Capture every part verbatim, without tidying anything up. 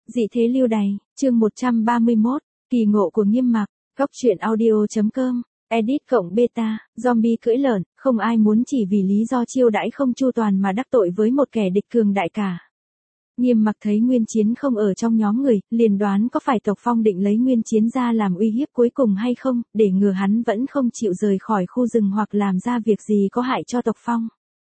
Dị thế lưu đày, chương một trăm ba mươi mốt, kỳ ngộ của Nghiêm Mặc, góc truyện audio.com, edit cộng beta, zombie cưỡi lợn, không ai muốn chỉ vì lý do chiêu đãi không chu toàn mà đắc tội với một kẻ địch cường đại cả. Nghiêm Mặc thấy Nguyên Chiến không ở trong nhóm người, liền đoán có phải Tộc Phong định lấy Nguyên Chiến ra làm uy hiếp cuối cùng hay không, để ngừa hắn vẫn không chịu rời khỏi khu rừng hoặc làm ra việc gì có hại cho Tộc Phong.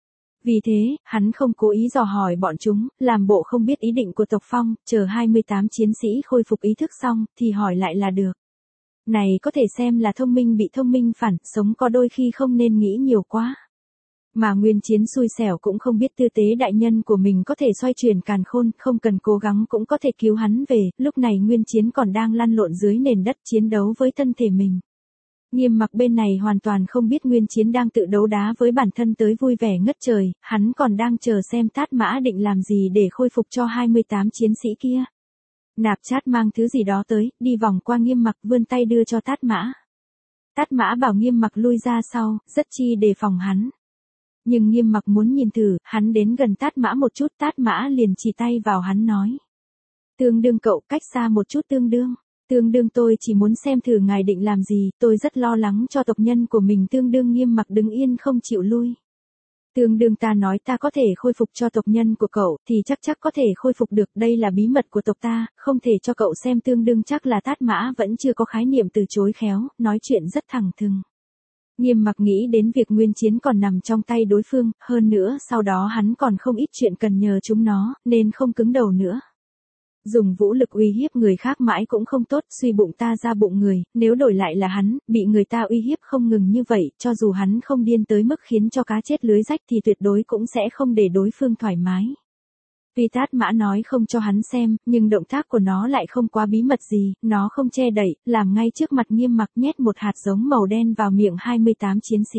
Vì thế, hắn không cố ý dò hỏi bọn chúng, làm bộ không biết ý định của Tộc Phong, chờ hai mươi tám chiến sĩ khôi phục ý thức xong, thì hỏi lại là được. Này có thể xem là thông minh bị thông minh phản, sống có đôi khi không nên nghĩ nhiều quá. Mà Nguyên Chiến xui xẻo cũng không biết tư tế đại nhân của mình có thể xoay chuyển càn khôn, không cần cố gắng cũng có thể cứu hắn về, lúc này Nguyên Chiến còn đang lăn lộn dưới nền đất chiến đấu với thân thể mình. Nghiêm Mặc bên này hoàn toàn không biết Nguyên Chiến đang tự đấu đá với bản thân tới vui vẻ ngất trời, hắn còn đang chờ xem Tát Mã định làm gì để khôi phục cho hai mươi tám chiến sĩ kia. Nạp Chát mang thứ gì đó tới, đi vòng qua Nghiêm Mặc vươn tay đưa cho Tát Mã. Tát Mã bảo Nghiêm Mặc lui ra sau, rất chi đề phòng hắn. Nhưng Nghiêm Mặc muốn nhìn thử, hắn đến gần Tát Mã một chút, Tát Mã liền chỉ tay vào hắn nói. Tương đương cậu, cách xa một chút tương đương. Tương đương tôi chỉ muốn xem thử ngài định làm gì, tôi rất lo lắng cho tộc nhân của mình. Tương đương Nghiêm Mặc đứng yên không chịu lui. Tương đương ta nói ta có thể khôi phục cho tộc nhân của cậu, thì chắc chắc có thể khôi phục được, đây là bí mật của tộc ta, không thể cho cậu xem. Tương đương chắc là Tát Mã vẫn chưa có khái niệm từ chối khéo, nói chuyện rất thẳng thừng. Nghiêm Mặc nghĩ đến việc Nguyên Chiến còn nằm trong tay đối phương, hơn nữa sau đó hắn còn không ít chuyện cần nhờ chúng nó, nên không cứng đầu nữa. Dùng vũ lực uy hiếp người khác mãi cũng không tốt, suy bụng ta ra bụng người, nếu đổi lại là hắn, bị người ta uy hiếp không ngừng như vậy, cho dù hắn không điên tới mức khiến cho cá chết lưới rách thì tuyệt đối cũng sẽ không để đối phương thoải mái. Tuy Tát Mã nói không cho hắn xem, nhưng động tác của nó lại không quá bí mật gì, nó không che đậy, làm ngay trước mặt Nghiêm Mặc nhét một hạt giống màu đen vào miệng hai mươi tám chiến sĩ.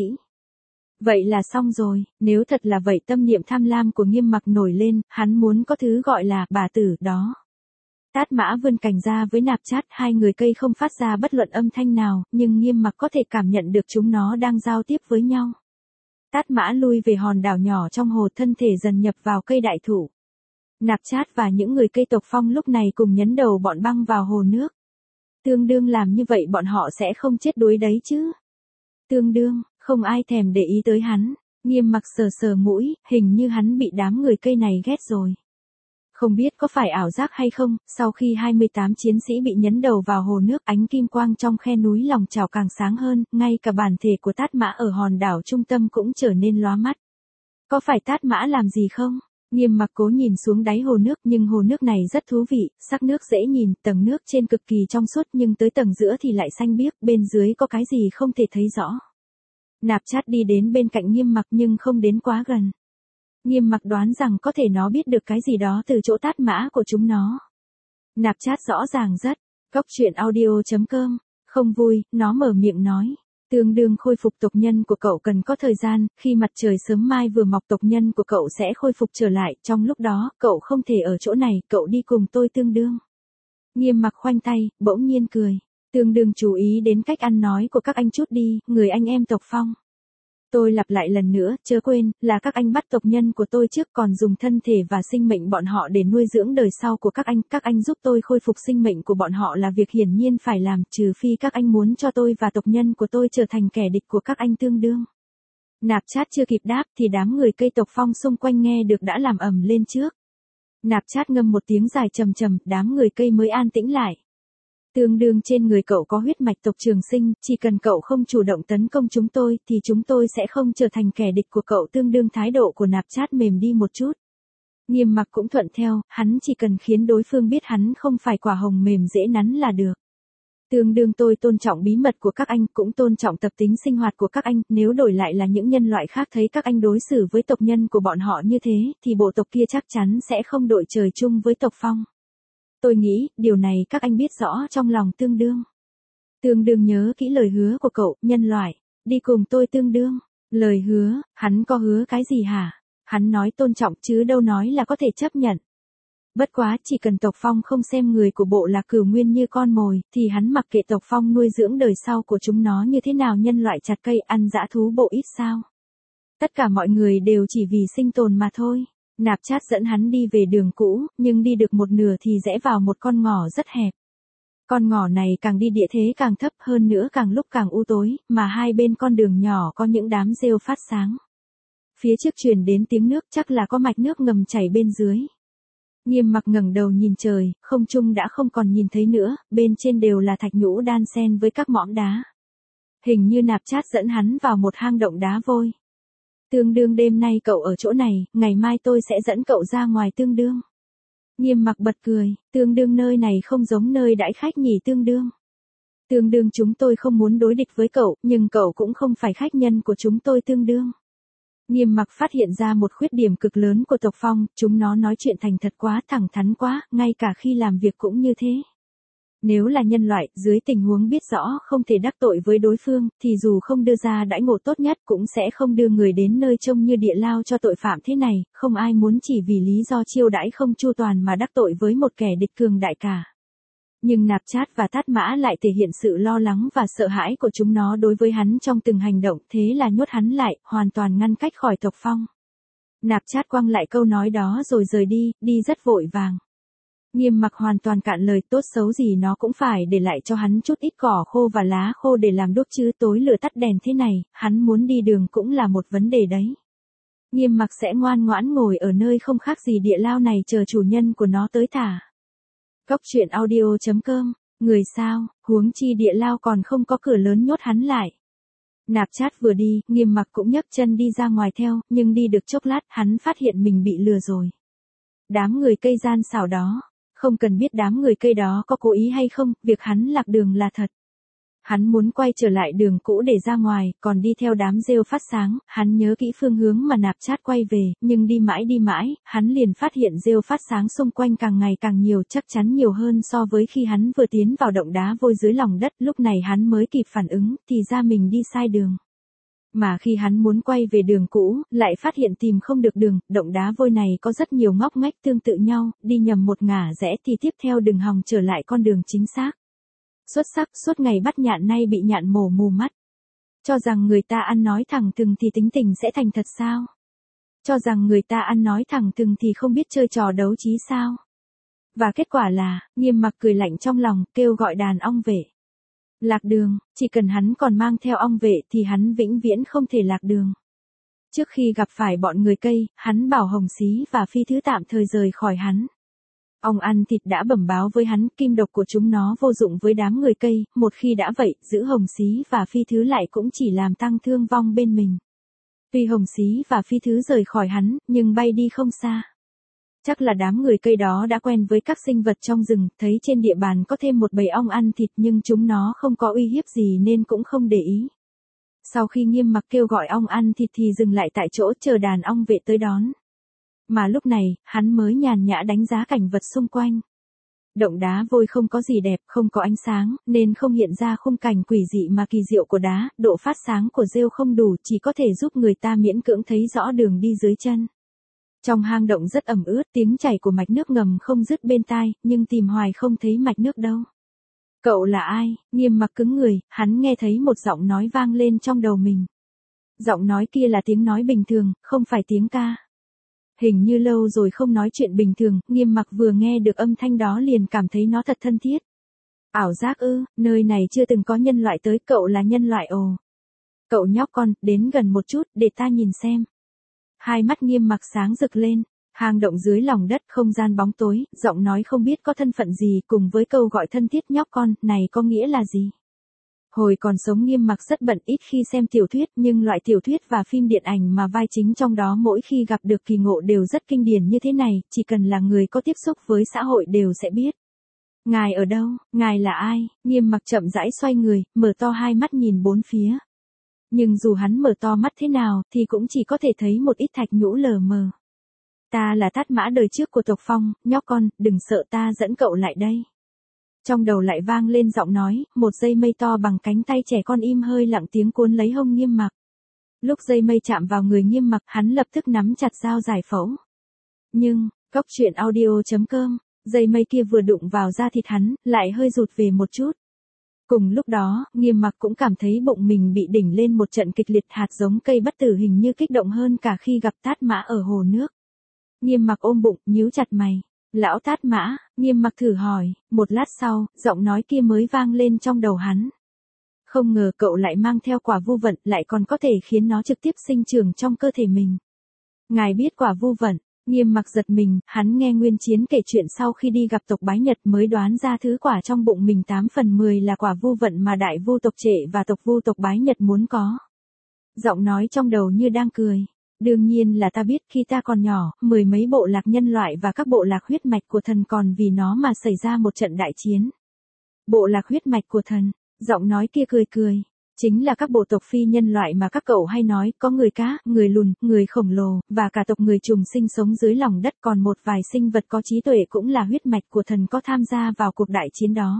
Vậy là xong rồi, nếu thật là vậy tâm niệm tham lam của Nghiêm Mặc nổi lên, hắn muốn có thứ gọi là bà tử đó. Tát Mã vươn cành ra với Nạp Chát, hai người cây không phát ra bất luận âm thanh nào, nhưng Nghiêm Mặc có thể cảm nhận được chúng nó đang giao tiếp với nhau. Tát Mã lui về hòn đảo nhỏ trong hồ, thân thể dần nhập vào cây đại thụ. Nạp Chát và những người cây Tộc Phong lúc này cùng nhấn đầu bọn băng vào hồ nước. Tương đương làm như vậy bọn họ sẽ không chết đuối đấy chứ. Tương đương, không ai thèm để ý tới hắn. Nghiêm Mặc sờ sờ mũi, hình như hắn bị đám người cây này ghét rồi. Không biết có phải ảo giác hay không, sau khi hai mươi tám chiến sĩ bị nhấn đầu vào hồ nước, ánh kim quang trong khe núi lòng chảo càng sáng hơn, ngay cả bản thể của Tát Mã ở hòn đảo trung tâm cũng trở nên lóa mắt. Có phải Tát Mã làm gì không? Nghiêm Mặc cố nhìn xuống đáy hồ nước, nhưng hồ nước này rất thú vị, sắc nước dễ nhìn, tầng nước trên cực kỳ trong suốt nhưng tới tầng giữa thì lại xanh biếc, bên dưới có cái gì không thể thấy rõ. Nạp Chát đi đến bên cạnh Nghiêm Mặc nhưng không đến quá gần. Nghiêm Mặc đoán rằng có thể nó biết được cái gì đó từ chỗ Tát Mã của chúng nó. Nạp Chát rõ ràng rất, góc truyện audio.com, không vui, nó mở miệng nói. Tương đương khôi phục tộc nhân của cậu cần có thời gian, khi mặt trời sớm mai vừa mọc tộc nhân của cậu sẽ khôi phục trở lại, trong lúc đó, cậu không thể ở chỗ này, cậu đi cùng tôi tương đương. Nghiêm Mặc khoanh tay, bỗng nhiên cười. Tương đương chú ý đến cách ăn nói của các anh chút đi, người anh em Tộc Phong. Tôi lặp lại lần nữa, chớ quên, là các anh bắt tộc nhân của tôi trước còn dùng thân thể và sinh mệnh bọn họ để nuôi dưỡng đời sau của các anh. Các anh giúp tôi khôi phục sinh mệnh của bọn họ là việc hiển nhiên phải làm, trừ phi các anh muốn cho tôi và tộc nhân của tôi trở thành kẻ địch của các anh tương đương. Nạp Chát chưa kịp đáp thì đám người cây Tộc Phong xung quanh nghe được đã làm ầm lên trước. Nạp Chát ngâm một tiếng dài trầm trầm, đám người cây mới an tĩnh lại. Tương đương trên người cậu có huyết mạch tộc Trường Sinh, chỉ cần cậu không chủ động tấn công chúng tôi thì chúng tôi sẽ không trở thành kẻ địch của cậu. Tương đương thái độ của Nạp Chát mềm đi một chút. Nghiêm Mặc cũng thuận theo, hắn chỉ cần khiến đối phương biết hắn không phải quả hồng mềm dễ nắn là được. Tương đương tôi tôn trọng bí mật của các anh, cũng tôn trọng tập tính sinh hoạt của các anh, nếu đổi lại là những nhân loại khác thấy các anh đối xử với tộc nhân của bọn họ như thế, thì bộ tộc kia chắc chắn sẽ không đội trời chung với Tộc Phong. Tôi nghĩ, điều này các anh biết rõ trong lòng tương đương. Tương đương nhớ kỹ lời hứa của cậu, nhân loại, đi cùng tôi tương đương. Lời hứa, hắn có hứa cái gì hả? Hắn nói tôn trọng chứ đâu nói là có thể chấp nhận. Bất quá, chỉ cần Tộc Phong không xem người của bộ là cửu nguyên như con mồi, thì hắn mặc kệ Tộc Phong nuôi dưỡng đời sau của chúng nó như thế nào. Nhân loại chặt cây ăn dã thú bộ ít sao? Tất cả mọi người đều chỉ vì sinh tồn mà thôi. Nạp Chát dẫn hắn đi về đường cũ, nhưng đi được một nửa thì rẽ vào một con ngõ rất hẹp. Con ngõ này càng đi địa thế càng thấp, hơn nữa càng lúc càng u tối, mà hai bên con đường nhỏ có những đám rêu phát sáng. Phía trước truyền đến tiếng nước, chắc là có mạch nước ngầm chảy bên dưới. Nghiêm Mặc ngẩng đầu nhìn trời, không trung đã không còn nhìn thấy nữa, bên trên đều là thạch nhũ đan xen với các mỏm đá. Hình như Nạp Chát dẫn hắn vào một hang động đá vôi. Tương đương đêm nay cậu ở chỗ này, ngày mai tôi sẽ dẫn cậu ra ngoài tương đương. Nghiêm Mặc bật cười, tương đương nơi này không giống nơi đãi khách nhỉ tương đương. Tương đương chúng tôi không muốn đối địch với cậu, nhưng cậu cũng không phải khách nhân của chúng tôi tương đương. Nghiêm Mặc phát hiện ra một khuyết điểm cực lớn của tộc Phong, chúng nó nói chuyện thành thật quá, thẳng thắn quá, ngay cả khi làm việc cũng như thế. Nếu là nhân loại, dưới tình huống biết rõ không thể đắc tội với đối phương, thì dù không đưa ra đãi ngộ tốt nhất cũng sẽ không đưa người đến nơi trông như địa lao cho tội phạm thế này, không ai muốn chỉ vì lý do chiêu đãi không chu toàn mà đắc tội với một kẻ địch cường đại cả. Nhưng Nạp Chát và Tát Mã lại thể hiện sự lo lắng và sợ hãi của chúng nó đối với hắn trong từng hành động, thế là nhốt hắn lại, hoàn toàn ngăn cách khỏi tộc Phong. Nạp Chát quăng lại câu nói đó rồi rời đi, đi rất vội vàng. Nghiêm Mặc hoàn toàn cạn lời, tốt xấu gì nó cũng phải để lại cho hắn chút ít cỏ khô và lá khô để làm đốt chứ, tối lửa tắt đèn thế này, hắn muốn đi đường cũng là một vấn đề đấy. Nghiêm Mặc sẽ ngoan ngoãn ngồi ở nơi không khác gì địa lao này chờ chủ nhân của nó tới thả. Cốc truyện audio chấm com, người sao, huống chi địa lao còn không có cửa lớn nhốt hắn lại. Nạp Chát vừa đi, Nghiêm Mặc cũng nhấc chân đi ra ngoài theo, nhưng đi được chốc lát, hắn phát hiện mình bị lừa rồi. Đám người cây gian xảo đó, không cần biết đám người cây đó có cố ý hay không, việc hắn lạc đường là thật. Hắn muốn quay trở lại đường cũ để ra ngoài, còn đi theo đám rêu phát sáng, hắn nhớ kỹ phương hướng mà Nạp Chát quay về, nhưng đi mãi đi mãi, hắn liền phát hiện rêu phát sáng xung quanh càng ngày càng nhiều, chắc chắn nhiều hơn so với khi hắn vừa tiến vào động đá vôi dưới lòng đất, lúc này hắn mới kịp phản ứng, thì ra mình đi sai đường. Mà khi hắn muốn quay về đường cũ, lại phát hiện tìm không được đường, động đá vôi này có rất nhiều ngóc ngách tương tự nhau, đi nhầm một ngả rẽ thì tiếp theo đừng hòng trở lại con đường chính xác. Xuất sắc, suốt ngày bắt nhạn nay bị nhạn mổ mù mắt. Cho rằng người ta ăn nói thẳng thừng thì tính tình sẽ thành thật sao? Cho rằng người ta ăn nói thẳng thừng thì không biết chơi trò đấu trí sao? Và kết quả là, Nghiêm Mặc cười lạnh trong lòng, kêu gọi đàn ong vệ. Lạc đường, chỉ cần hắn còn mang theo ong vệ thì hắn vĩnh viễn không thể lạc đường. Trước khi gặp phải bọn người cây, hắn bảo Hồng Xí và Phi Thứ tạm thời rời khỏi hắn. Ong ăn thịt đã bẩm báo với hắn, kim độc của chúng nó vô dụng với đám người cây, một khi đã vậy, giữ Hồng Xí và Phi Thứ lại cũng chỉ làm tăng thương vong bên mình. Tuy Hồng Xí và Phi Thứ rời khỏi hắn, nhưng bay đi không xa. Chắc là đám người cây đó đã quen với các sinh vật trong rừng, thấy trên địa bàn có thêm một bầy ong ăn thịt nhưng chúng nó không có uy hiếp gì nên cũng không để ý. Sau khi Nghiêm Mặc kêu gọi ong ăn thịt thì dừng lại tại chỗ chờ đàn ong vệ tới đón. Mà lúc này, hắn mới nhàn nhã đánh giá cảnh vật xung quanh. Động đá vôi không có gì đẹp, không có ánh sáng, nên không hiện ra khung cảnh quỷ dị mà kỳ diệu của đá, độ phát sáng của rêu không đủ, chỉ có thể giúp người ta miễn cưỡng thấy rõ đường đi dưới chân. Trong hang động rất ẩm ướt, tiếng chảy của mạch nước ngầm không dứt bên tai, nhưng tìm hoài không thấy mạch nước đâu. Cậu là ai? Nghiêm Mặc cứng người, hắn nghe thấy một giọng nói vang lên trong đầu mình. Giọng nói kia là tiếng nói bình thường, không phải tiếng ca. Hình như lâu rồi không nói chuyện bình thường, Nghiêm Mặc vừa nghe được âm thanh đó liền cảm thấy nó thật thân thiết. Ảo giác ư, nơi này chưa từng có nhân loại tới, cậu là nhân loại ồ. Cậu nhóc con, đến gần một chút, để ta nhìn xem. Hai mắt Nghiêm Mặc sáng rực lên, hang động dưới lòng đất, không gian bóng tối, giọng nói không biết có thân phận gì, cùng với câu gọi thân thiết nhóc con, này có nghĩa là gì? Hồi còn sống Nghiêm Mặc rất bận, ít khi xem tiểu thuyết, nhưng loại tiểu thuyết và phim điện ảnh mà vai chính trong đó mỗi khi gặp được kỳ ngộ đều rất kinh điển như thế này, chỉ cần là người có tiếp xúc với xã hội đều sẽ biết. Ngài ở đâu? Ngài là ai? Nghiêm Mặc chậm rãi xoay người, mở to hai mắt nhìn bốn phía. Nhưng dù hắn mở to mắt thế nào, thì cũng chỉ có thể thấy một ít thạch nhũ lờ mờ. Ta là Tát Mã đời trước của tộc Phong, nhóc con, đừng sợ, ta dẫn cậu lại đây. Trong đầu lại vang lên giọng nói, một dây mây to bằng cánh tay trẻ con im hơi lặng tiếng cuốn lấy hông Nghiêm Mặc. Lúc dây mây chạm vào người Nghiêm Mặc, hắn lập tức nắm chặt dao giải phẫu. Nhưng, cốc truyện audio chấm com, dây mây kia vừa đụng vào da thịt hắn, lại hơi rụt về một chút. Cùng lúc đó, Nghiêm Mặc cũng cảm thấy bụng mình bị đỉnh lên một trận kịch liệt, hạt giống cây bất tử hình như kích động hơn cả khi gặp Tát Mã ở hồ nước. Nghiêm mặc ôm bụng, nhíu chặt mày. Lão Tát Mã, Nghiêm mặc thử hỏi, một lát sau, giọng nói kia mới vang lên trong đầu hắn. Không ngờ cậu lại mang theo quả vu vận, lại còn có thể khiến nó trực tiếp sinh trưởng trong cơ thể mình. Ngài biết quả vu vận? Nghiêm mặc giật mình, hắn nghe Nguyên Chiến kể chuyện sau khi đi gặp tộc Bái Nhật mới đoán ra thứ quả trong bụng mình tám phần mười là quả vu vận mà đại vu tộc Trệ và tộc vu tộc Bái Nhật muốn có. Giọng nói trong đầu như đang cười. Đương nhiên là ta biết, khi ta còn nhỏ, mười mấy bộ lạc nhân loại và các bộ lạc huyết mạch của thần còn vì nó mà xảy ra một trận đại chiến. Bộ lạc huyết mạch của thần, giọng nói kia cười cười. Chính là các bộ tộc phi nhân loại mà các cậu hay nói, có người cá, người lùn, người khổng lồ, và cả tộc người trùng sinh sống dưới lòng đất, còn một vài sinh vật có trí tuệ cũng là huyết mạch của thần có tham gia vào cuộc đại chiến đó.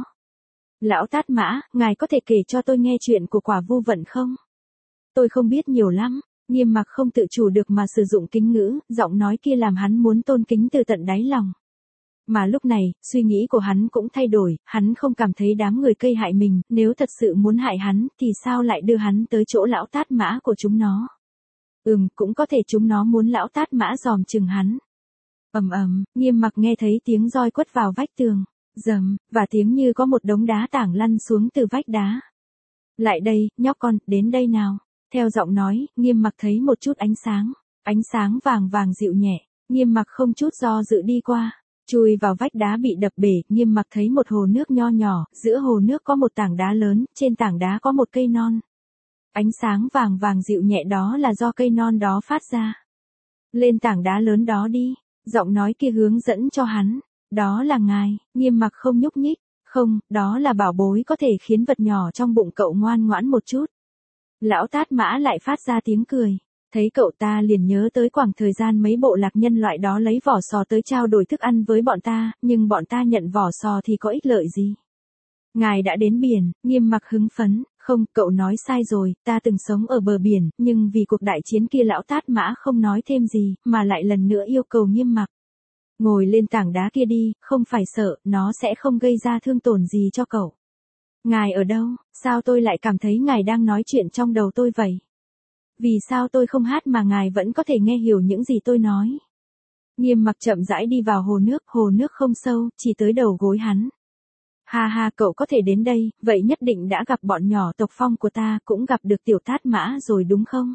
Lão Tát Mã, ngài có thể kể cho tôi nghe chuyện của quả vu vận không? Tôi không biết nhiều lắm. Nghiêm mặc không tự chủ được mà sử dụng kính ngữ, giọng nói kia làm hắn muốn tôn kính từ tận đáy lòng. Mà lúc này, suy nghĩ của hắn cũng thay đổi, hắn không cảm thấy đám người cây hại mình, nếu thật sự muốn hại hắn, thì sao lại đưa hắn tới chỗ lão Tát Mã của chúng nó? Ừm, cũng có thể chúng nó muốn lão Tát Mã dòm chừng hắn. Ầm ầm, Nghiêm mặc nghe thấy tiếng roi quất vào vách tường, rầm, và tiếng như có một đống đá tảng lăn xuống từ vách đá. Lại đây, nhóc con, đến đây nào. Theo giọng nói, Nghiêm mặc thấy một chút ánh sáng, ánh sáng vàng vàng dịu nhẹ, Nghiêm mặc không chút do dự đi qua, chui vào vách đá bị đập bể, Nghiêm mặc thấy một hồ nước nho nhỏ, giữa hồ nước có một tảng đá lớn, trên tảng đá có một cây non. Ánh sáng vàng vàng dịu nhẹ đó là do cây non đó phát ra. Lên tảng đá lớn đó đi, giọng nói kia hướng dẫn cho hắn, đó là ngài, Nghiêm mặc không nhúc nhích, không, đó là bảo bối có thể khiến vật nhỏ trong bụng cậu ngoan ngoãn một chút. Lão Tát Mã lại phát ra tiếng cười. Thấy cậu ta liền nhớ tới khoảng thời gian mấy bộ lạc nhân loại đó lấy vỏ sò tới trao đổi thức ăn với bọn ta, nhưng bọn ta nhận vỏ sò thì có ích lợi gì? Ngài đã đến biển, Nghiêm mặc hứng phấn, không, cậu nói sai rồi, ta từng sống ở bờ biển, nhưng vì cuộc đại chiến kia lão Tát Mã không nói thêm gì, mà lại lần nữa yêu cầu Nghiêm mặc. Ngồi lên tảng đá kia đi, không phải sợ, nó sẽ không gây ra thương tổn gì cho cậu. Ngài ở đâu, sao tôi lại cảm thấy ngài đang nói chuyện trong đầu tôi vậy? Vì sao tôi không hát mà ngài vẫn có thể nghe hiểu những gì tôi nói? Nghiêm mặc chậm rãi đi vào hồ nước, hồ nước không sâu, chỉ tới đầu gối hắn. Ha ha, cậu có thể đến đây, vậy nhất định đã gặp bọn nhỏ tộc Phong của ta, cũng gặp được tiểu Tát Mã rồi đúng không?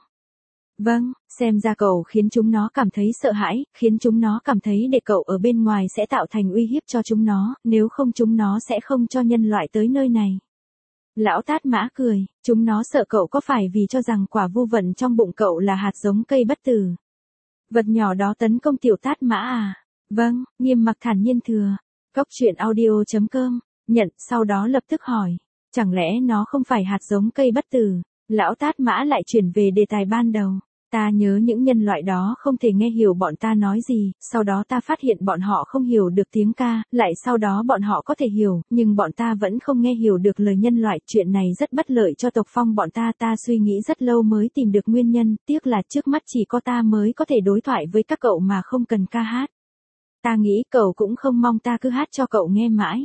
Vâng, xem ra cậu khiến chúng nó cảm thấy sợ hãi, khiến chúng nó cảm thấy để cậu ở bên ngoài sẽ tạo thành uy hiếp cho chúng nó, nếu không chúng nó sẽ không cho nhân loại tới nơi này. Lão Tát Mã cười, chúng nó sợ cậu có phải vì cho rằng quả vu vận trong bụng cậu là hạt giống cây bất tử. Vật nhỏ đó tấn công tiểu Tát Mã à? Vâng, Nghiêm mặc thản nhiên thừa. Cốc truyện audio chấm com, nhận, sau đó lập tức hỏi, chẳng lẽ nó không phải hạt giống cây bất tử? Lão Tát Mã lại chuyển về đề tài ban đầu. Ta nhớ những nhân loại đó không thể nghe hiểu bọn ta nói gì, sau đó ta phát hiện bọn họ không hiểu được tiếng ca, lại sau đó bọn họ có thể hiểu, nhưng bọn ta vẫn không nghe hiểu được lời nhân loại, chuyện này rất bất lợi cho tộc Phong bọn ta, ta suy nghĩ rất lâu mới tìm được nguyên nhân, tiếc là trước mắt chỉ có ta mới có thể đối thoại với các cậu mà không cần ca hát. Ta nghĩ cậu cũng không mong ta cứ hát cho cậu nghe mãi.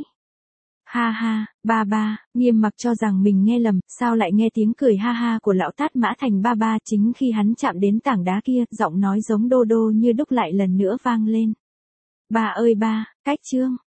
Ha ha, ba ba, Nghiêm mặc cho rằng mình nghe lầm, sao lại nghe tiếng cười ha ha của lão Tát Mã thành ba ba, chính khi hắn chạm đến tảng đá kia, giọng nói giống đô đô như đúc lại lần nữa vang lên. Ba ơi ba, cách chương.